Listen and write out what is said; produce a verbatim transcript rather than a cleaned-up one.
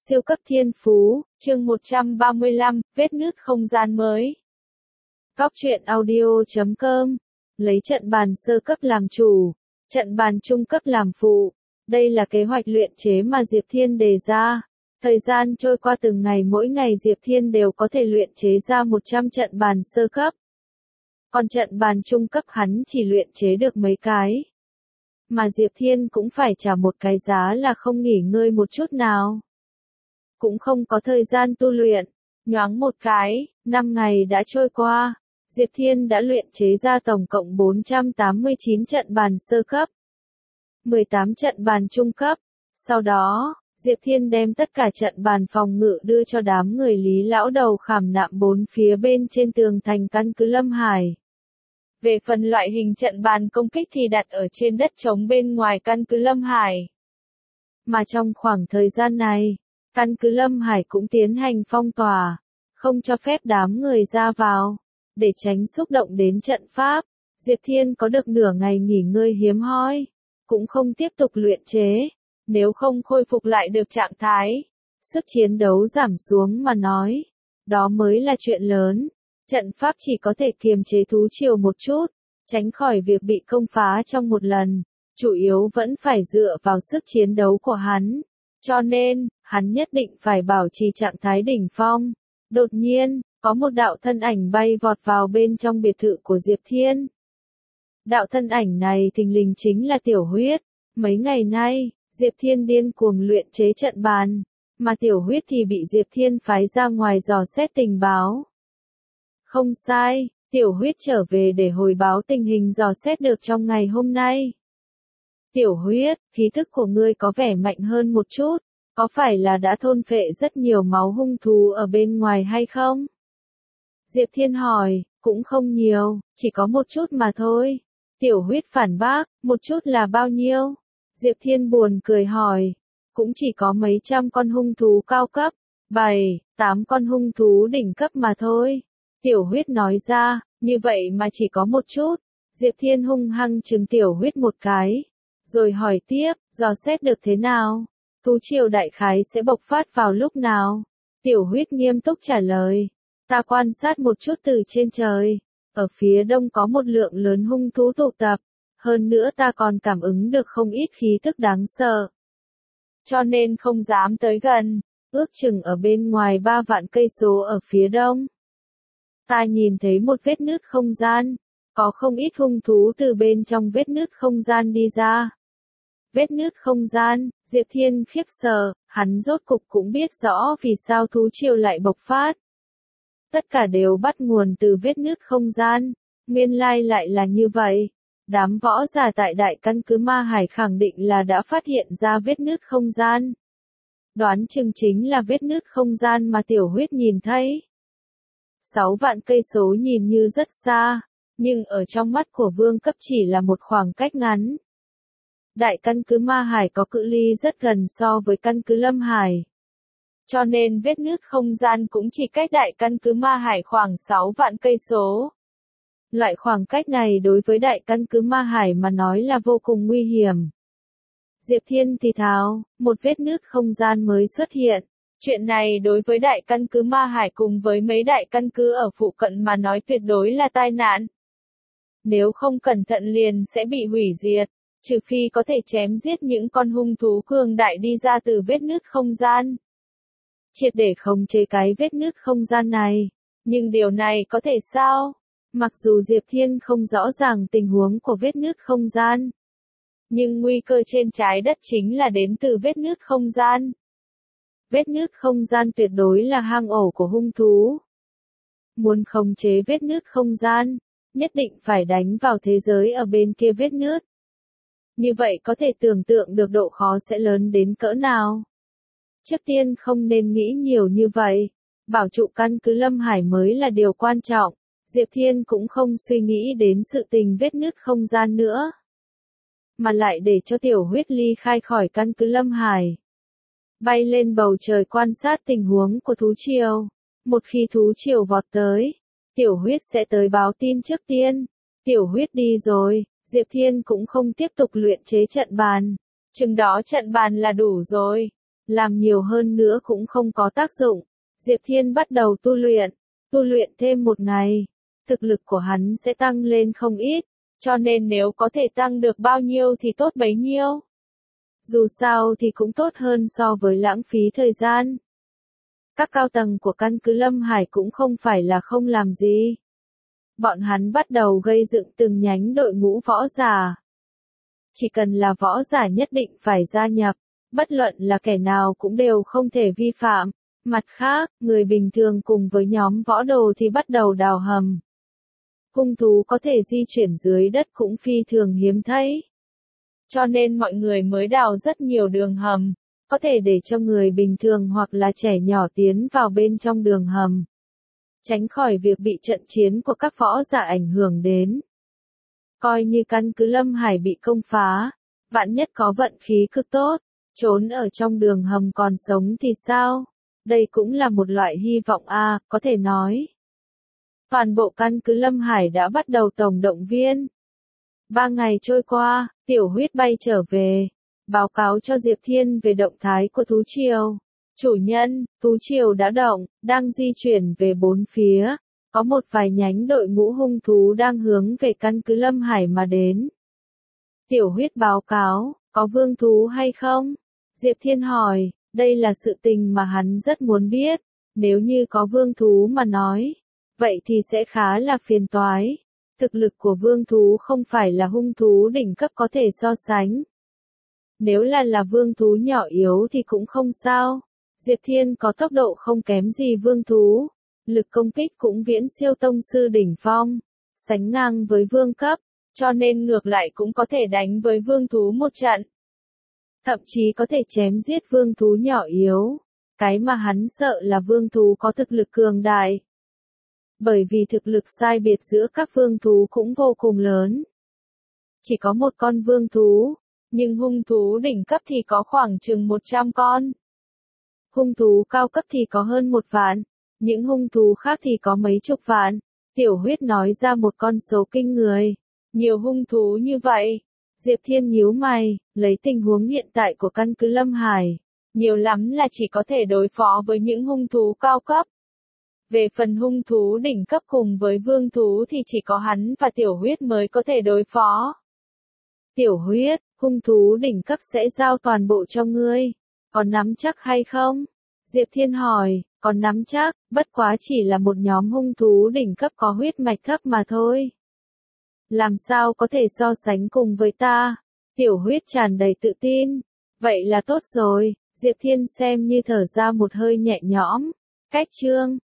Siêu cấp thiên phú, chương một trăm ba mươi lăm, vết nứt không gian mới. Góc truyện audio chấm com, lấy trận bàn sơ cấp làm chủ, trận bàn trung cấp làm phụ. Đây là kế hoạch luyện chế mà Diệp Thiên đề ra. Thời gian trôi qua từng ngày, mỗi ngày Diệp Thiên đều có thể luyện chế ra một trăm trận bàn sơ cấp. Còn trận bàn trung cấp hắn chỉ luyện chế được mấy cái. Mà Diệp Thiên cũng phải trả một cái giá là không nghỉ ngơi một chút nào. Cũng không có thời gian tu luyện. Nhoáng một cái, năm ngày đã trôi qua, Diệp Thiên đã luyện chế ra tổng cộng bốn trăm tám mươi chín trận bàn sơ cấp, mười tám trận bàn trung cấp. Sau đó, Diệp Thiên đem tất cả trận bàn phòng ngự đưa cho đám người Lý lão đầu khảm nạm bốn phía bên trên tường thành căn cứ Lâm Hải. Về phần loại hình trận bàn công kích thì đặt ở trên đất trống bên ngoài căn cứ Lâm Hải. Mà trong khoảng thời gian này, căn cứ Lâm Hải cũng tiến hành phong tỏa, không cho phép đám người ra vào, để tránh xúc động đến trận pháp. Diệp Thiên có được nửa ngày nghỉ ngơi hiếm hoi, cũng không tiếp tục luyện chế, nếu không khôi phục lại được trạng thái, sức chiến đấu giảm xuống mà nói, đó mới là chuyện lớn. Trận pháp chỉ có thể kiềm chế thú triều một chút, tránh khỏi việc bị công phá trong một lần, chủ yếu vẫn phải dựa vào sức chiến đấu của hắn. Cho nên, hắn nhất định phải bảo trì trạng thái đỉnh phong. Đột nhiên, có một đạo thân ảnh bay vọt vào bên trong biệt thự của Diệp Thiên. Đạo thân ảnh này thình lình chính là Tiểu Huyết. Mấy ngày nay, Diệp Thiên điên cuồng luyện chế trận bàn, mà Tiểu Huyết thì bị Diệp Thiên phái ra ngoài dò xét tình báo. Không sai, Tiểu Huyết trở về để hồi báo tình hình dò xét được trong ngày hôm nay. Tiểu Huyết, khí thức của ngươi có vẻ mạnh hơn một chút, có phải là đã thôn phệ rất nhiều máu hung thú ở bên ngoài hay không? Diệp Thiên hỏi, cũng không nhiều, chỉ có một chút mà thôi. Tiểu Huyết phản bác, một chút là bao nhiêu? Diệp Thiên buồn cười hỏi, cũng chỉ có mấy trăm con hung thú cao cấp, bảy, tám con hung thú đỉnh cấp mà thôi. Tiểu Huyết nói ra, như vậy mà chỉ có một chút. Diệp Thiên hung hăng trừng Tiểu Huyết một cái, rồi hỏi tiếp, dò xét được thế nào? Thú triều đại khái sẽ bộc phát vào lúc nào? Tiểu Huyết nghiêm túc trả lời, ta quan sát một chút từ trên trời, ở phía đông có một lượng lớn hung thú tụ tập, hơn nữa ta còn cảm ứng được không ít khí tức đáng sợ. Cho nên không dám tới gần, ước chừng ở bên ngoài ba vạn cây số ở phía đông. Ta nhìn thấy một vết nứt không gian, có không ít hung thú từ bên trong vết nứt không gian đi ra. Vết nứt không gian, Diệp Thiên khiếp sợ, hắn rốt cục cũng biết rõ vì sao thú triều lại bộc phát. Tất cả đều bắt nguồn từ vết nứt không gian, nguyên lai lại là như vậy. Đám võ giả tại đại căn cứ Ma Hải khẳng định là đã phát hiện ra vết nứt không gian. Đoán chừng chính là vết nứt không gian mà Tiểu Huyết nhìn thấy. Sáu vạn cây số nhìn như rất xa, nhưng ở trong mắt của vương cấp chỉ là một khoảng cách ngắn. Đại căn cứ Ma Hải có cự ly rất gần so với căn cứ Lâm Hải. Cho nên vết nứt không gian cũng chỉ cách đại căn cứ Ma Hải khoảng sáu vạn cây số. Loại khoảng cách này đối với đại căn cứ Ma Hải mà nói là vô cùng nguy hiểm. Diệp Thiên thì thào, một vết nứt không gian mới xuất hiện. Chuyện này đối với đại căn cứ Ma Hải cùng với mấy đại căn cứ ở phụ cận mà nói tuyệt đối là tai nạn. Nếu không cẩn thận liền sẽ bị hủy diệt, trừ phi có thể chém giết những con hung thú cường đại đi ra từ vết nứt không gian. Triệt để khống chế cái vết nứt không gian này, nhưng điều này có thể sao? Mặc dù Diệp Thiên không rõ ràng tình huống của vết nứt không gian, nhưng nguy cơ trên trái đất chính là đến từ vết nứt không gian. Vết nứt không gian tuyệt đối là hang ổ của hung thú. Muốn khống chế vết nứt không gian, nhất định phải đánh vào thế giới ở bên kia vết nứt. Như vậy có thể tưởng tượng được độ khó sẽ lớn đến cỡ nào. Trước tiên không nên nghĩ nhiều như vậy, bảo trụ căn cứ Lâm Hải mới là điều quan trọng. Diệp Thiên cũng không suy nghĩ đến sự tình vết nứt không gian nữa, mà lại để cho Tiểu Huyết ly khai khỏi căn cứ Lâm Hải, bay lên bầu trời quan sát tình huống của thú triều. Một khi thú triều vọt tới, Tiểu Huyết sẽ tới báo tin trước tiên. Tiểu Huyết đi rồi, Diệp Thiên cũng không tiếp tục luyện chế trận bàn. Chừng đó trận bàn là đủ rồi. Làm nhiều hơn nữa cũng không có tác dụng. Diệp Thiên bắt đầu tu luyện. Tu luyện thêm một ngày, thực lực của hắn sẽ tăng lên không ít. Cho nên nếu có thể tăng được bao nhiêu thì tốt bấy nhiêu. Dù sao thì cũng tốt hơn so với lãng phí thời gian. Các cao tầng của căn cứ Lâm Hải cũng không phải là không làm gì. Bọn hắn bắt đầu gây dựng từng nhánh đội ngũ võ giả. Chỉ cần là võ giả nhất định phải gia nhập, bất luận là kẻ nào cũng đều không thể vi phạm. Mặt khác, người bình thường cùng với nhóm võ đồ thì bắt đầu đào hầm. Hung thú có thể di chuyển dưới đất cũng phi thường hiếm thấy. Cho nên mọi người mới đào rất nhiều đường hầm, có thể để cho người bình thường hoặc là trẻ nhỏ tiến vào bên trong đường hầm. Tránh khỏi việc bị trận chiến của các võ giả ảnh hưởng đến. Coi như căn cứ Lâm Hải bị công phá, vạn nhất có vận khí cực tốt, trốn ở trong đường hầm còn sống thì sao? Đây cũng là một loại hy vọng a, à, có thể nói. Toàn bộ căn cứ Lâm Hải đã bắt đầu tổng động viên. Ba ngày trôi qua, Tiểu Huyết bay trở về, báo cáo cho Diệp Thiên về động thái của thú triều. Chủ nhân, thú triều đã động, đang di chuyển về bốn phía. Có một vài nhánh đội ngũ hung thú đang hướng về căn cứ Lâm Hải mà đến. Tiểu Huyết báo cáo, có vương thú hay không? Diệp Thiên hỏi, đây là sự tình mà hắn rất muốn biết. Nếu như có vương thú mà nói, vậy thì sẽ khá là phiền toái. Thực lực của vương thú không phải là hung thú đỉnh cấp có thể so sánh. Nếu là là vương thú nhỏ yếu thì cũng không sao. Diệp Thiên có tốc độ không kém gì vương thú. Lực công kích cũng viễn siêu tông sư đỉnh phong. Sánh ngang với vương cấp. Cho nên ngược lại cũng có thể đánh với vương thú một trận. Thậm chí có thể chém giết vương thú nhỏ yếu. Cái mà hắn sợ là vương thú có thực lực cường đại. Bởi vì thực lực sai biệt giữa các vương thú cũng vô cùng lớn. Chỉ có một con vương thú, nhưng hung thú đỉnh cấp thì có khoảng chừng một trăm con. Hung thú cao cấp thì có hơn một vạn, những hung thú khác thì có mấy chục vạn. Tiểu Huyết nói ra một con số kinh người. Nhiều hung thú như vậy. Diệp Thiên nhíu mày, lấy tình huống hiện tại của căn cứ Lâm Hải. Nhiều lắm là chỉ có thể đối phó với những hung thú cao cấp. Về phần hung thú đỉnh cấp cùng với vương thú thì chỉ có hắn và Tiểu Huyết mới có thể đối phó. Tiểu Huyết, hung thú đỉnh cấp sẽ giao toàn bộ cho ngươi. Còn nắm chắc hay không? Diệp Thiên hỏi, còn nắm chắc, bất quá chỉ là một nhóm hung thú đỉnh cấp có huyết mạch thấp mà thôi. Làm sao có thể so sánh cùng với ta? Tiểu Huyết tràn đầy tự tin. Vậy là tốt rồi, Diệp Thiên xem như thở ra một hơi nhẹ nhõm. Cách chương